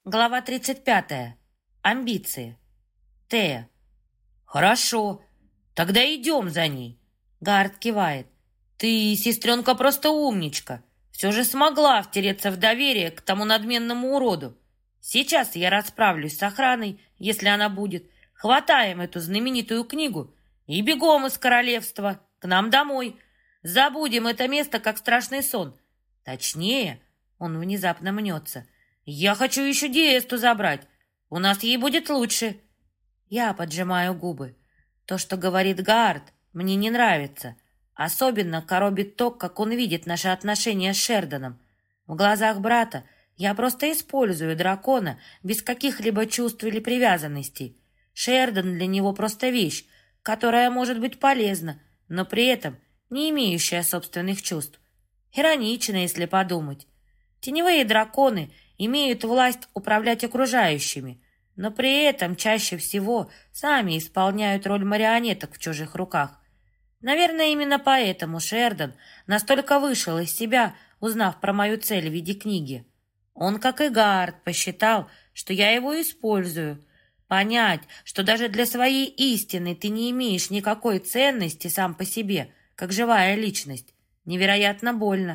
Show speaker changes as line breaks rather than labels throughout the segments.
Глава 35. Амбиции. Тея. «Хорошо, тогда идем за ней». Гард кивает. «Ты, сестренка, просто умничка. Все же смогла втереться в доверие к тому надменному уроду. Сейчас я расправлюсь с охраной, если она будет. Хватаем эту знаменитую книгу и бегом из королевства к нам домой. Забудем это место, как страшный сон. Точнее, он внезапно мнется. Я хочу еще Диэсту забрать. У нас ей будет лучше». Я поджимаю губы. То, что говорит Гард, мне не нравится. Особенно коробит то, как он видит наши отношения с Шерданом. В глазах брата я просто использую дракона без каких-либо чувств или привязанностей. Шердан для него просто вещь, которая может быть полезна, но при этом не имеющая собственных чувств. Иронично, если подумать. Теневые драконы имеют власть управлять окружающими, но при этом чаще всего сами исполняют роль марионеток в чужих руках. Наверное, именно поэтому Шердан настолько вышел из себя, узнав про мою цель в виде книги. Он, как и Гард, посчитал, что я его использую. Понять, что даже для своей истины ты не имеешь никакой ценности сам по себе, как живая личность, невероятно больно.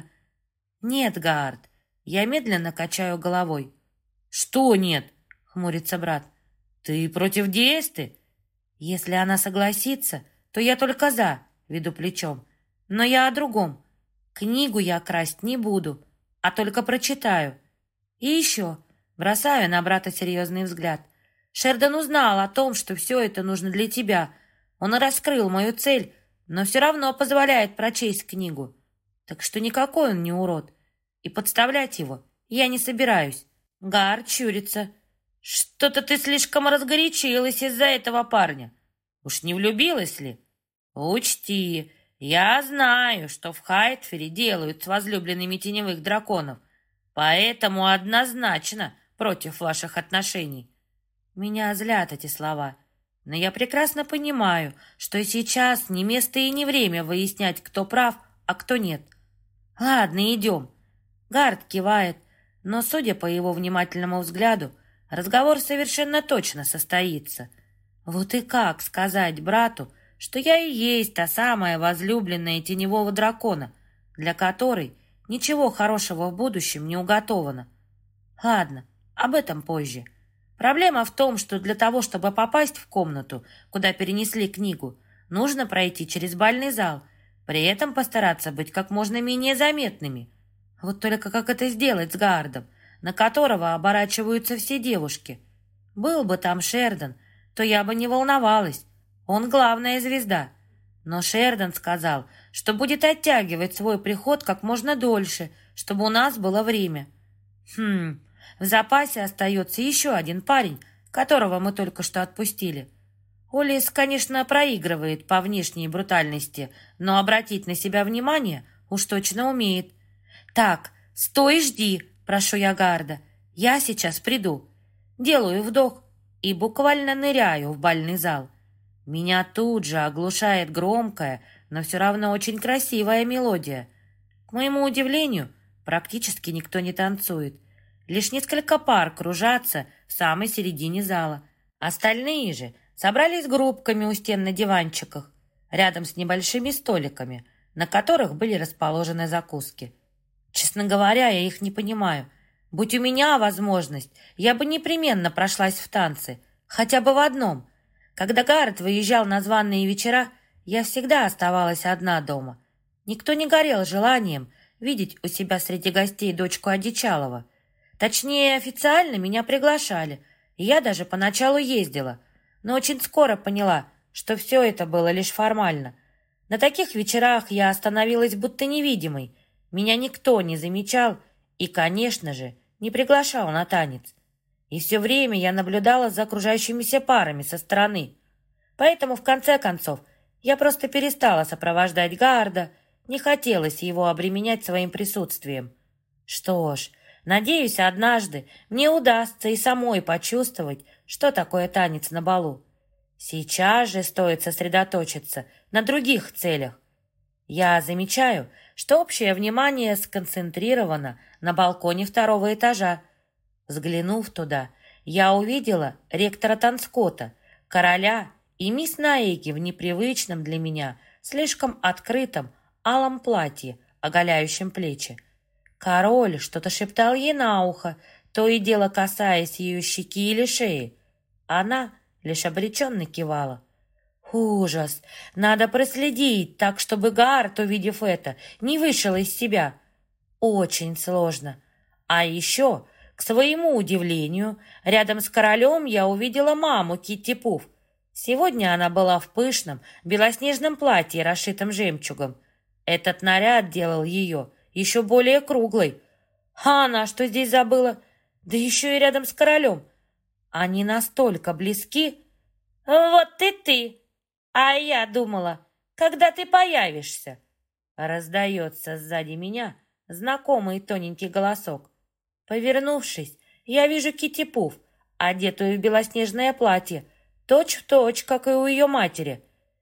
Нет, Гард, я медленно качаю головой. «Что нет?» — хмурится брат. «Ты против Диэсты?» «Если она согласится, то я только за», — веду плечом. «Но я о другом. Книгу я красть не буду, а только прочитаю. И еще», — бросаю на брата серьезный взгляд, «Шердан узнал о том, что все это нужно для тебя. Он раскрыл мою цель, но все равно позволяет прочесть книгу. Так что никакой он не урод. И подставлять его я не собираюсь». Гард чурится. «Что-то ты слишком разгорячилась из-за этого парня. Уж не влюбилась ли? Учти, я знаю, что в Хайтфере делают с возлюбленными теневых драконов, поэтому однозначно против ваших отношений». Меня злят эти слова, но я прекрасно понимаю, что сейчас не место и не время выяснять, кто прав, а кто нет. «Ладно, идем». Гард кивает, но, судя по его внимательному взгляду, разговор совершенно точно состоится. Вот и как сказать брату, что я и есть та самая возлюбленная теневого дракона, для которой ничего хорошего в будущем не уготовано? Ладно, об этом позже. Проблема в том, что для того, чтобы попасть в комнату, куда перенесли книгу, нужно пройти через бальный зал, при этом постараться быть как можно менее заметными. Вот только как это сделать с Гардом, на которого оборачиваются все девушки? Был бы там Шердан, то я бы не волновалась. Он главная звезда. Но Шердан сказал, что будет оттягивать свой приход как можно дольше, чтобы у нас было время. В запасе остается еще один парень, которого мы только что отпустили. Олис, конечно, проигрывает по внешней брутальности, но обратить на себя внимание уж точно умеет. «Так, стой и жди», — прошу я Гарда. «Я сейчас приду». Делаю вдох и буквально ныряю в бальный зал. Меня тут же оглушает громкая, но все равно очень красивая мелодия. К моему удивлению, практически никто не танцует. Лишь несколько пар кружатся в самой середине зала. Остальные же собрались группками у стен на диванчиках, рядом с небольшими столиками, на которых были расположены закуски. Честно говоря, я их не понимаю. Будь у меня возможность, я бы непременно прошлась в танцы, хотя бы в одном. Когда Гаррет выезжал на званые вечера, я всегда оставалась одна дома. Никто не горел желанием видеть у себя среди гостей дочку Одичалова. Точнее, официально меня приглашали, и я даже поначалу ездила, но очень скоро поняла, что все это было лишь формально. На таких вечерах я становилась будто невидимой, меня никто не замечал и, конечно же, не приглашал на танец. И все время я наблюдала за окружающимися парами со стороны. Поэтому, в конце концов, я просто перестала сопровождать Гарда, не хотелось его обременять своим присутствием. Что ж, надеюсь, однажды мне удастся и самой почувствовать, что такое танец на балу. Сейчас же стоит сосредоточиться на других целях. Я замечаю, что общее внимание сконцентрировано на балконе второго этажа. Взглянув туда, я увидела ректора Танскота, короля и мисс Наэки в непривычном для меня, слишком открытом, алом платье, оголяющем плечи. Король что-то шептал ей на ухо, то и дело касаясь ее щеки или шеи. Она лишь обреченно кивала. Ужас! Надо проследить, так чтобы Гарт, увидев это, не вышел из себя. Очень сложно. А еще, к своему удивлению, рядом с королем я увидела маму Китти Пуф. Сегодня она была в пышном, белоснежном платье, расшитом жемчугом. Этот наряд делал ее еще более круглой. А она что здесь забыла? Да еще и рядом с королем. Они настолько близки. Вот и ты! А я думала, когда ты появишься? Раздается сзади меня знакомый тоненький голосок. Повернувшись, я вижу Китти Пуф, одетую в белоснежное платье, точь-в-точь, как и у ее матери.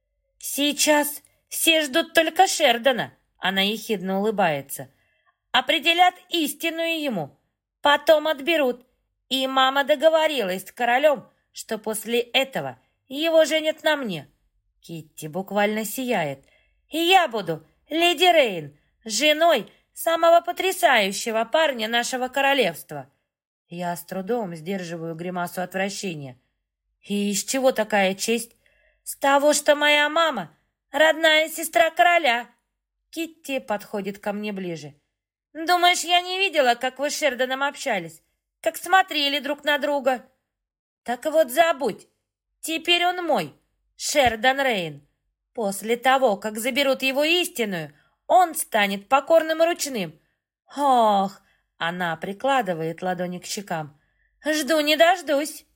«Сейчас все ждут только Шердона», — она ехидно улыбается. «Определят истинную ему, потом отберут. И мама договорилась с королем, что после этого его женят на мне». Китти буквально сияет. «И я буду леди Рейн, женой самого потрясающего парня нашего королевства». Я с трудом сдерживаю гримасу отвращения. И из чего такая честь? С того, что моя мама — родная сестра короля. Китти подходит ко мне ближе. Думаешь, я не видела, как вы с Шердоном общались? Как смотрели друг на друга? Так вот забудь. Теперь он мой, Шердон Рейн. После того, как заберут его истинную, он станет покорным и ручным. Ох, она прикладывает ладони к щекам. Жду не дождусь.